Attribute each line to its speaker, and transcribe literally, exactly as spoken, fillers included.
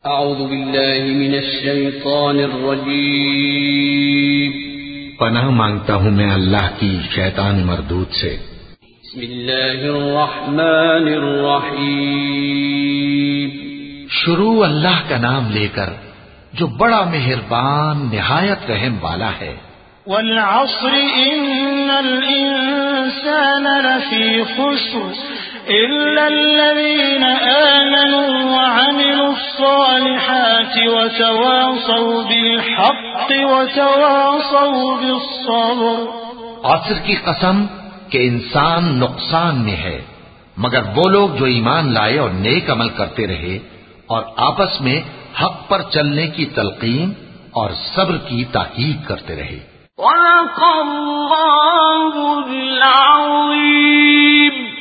Speaker 1: अऊज़ु बिल्लाहि मिनश शैतानिर रजीम।
Speaker 2: पनाह मांगता हूँ मैं अल्लाह की शैतान मरदूद से।
Speaker 1: बिस्मिल्लाहिर रहमानिर रहीम।
Speaker 2: शुरू अल्लाह का नाम लेकर जो बड़ा मेहरबान निहायत रहम वाला है।
Speaker 3: वल अस्र इन्नल इंसान लफी खुस्र इल्लल्लज़ीना आमनू व अमिलुस्सालिहाति व तवासौ बिल हक़्क़ि व तवासौ बिस्सब्र।
Speaker 2: असर की कसम कि इंसान नुकसान में है, मगर वो लोग जो ईमान लाए और नेक अमल करते रहे और आपस में हक पर चलने की तलकीन और सब्र की ताकीद करते रहे।
Speaker 3: सदक़ल्लाहुल अज़ीम।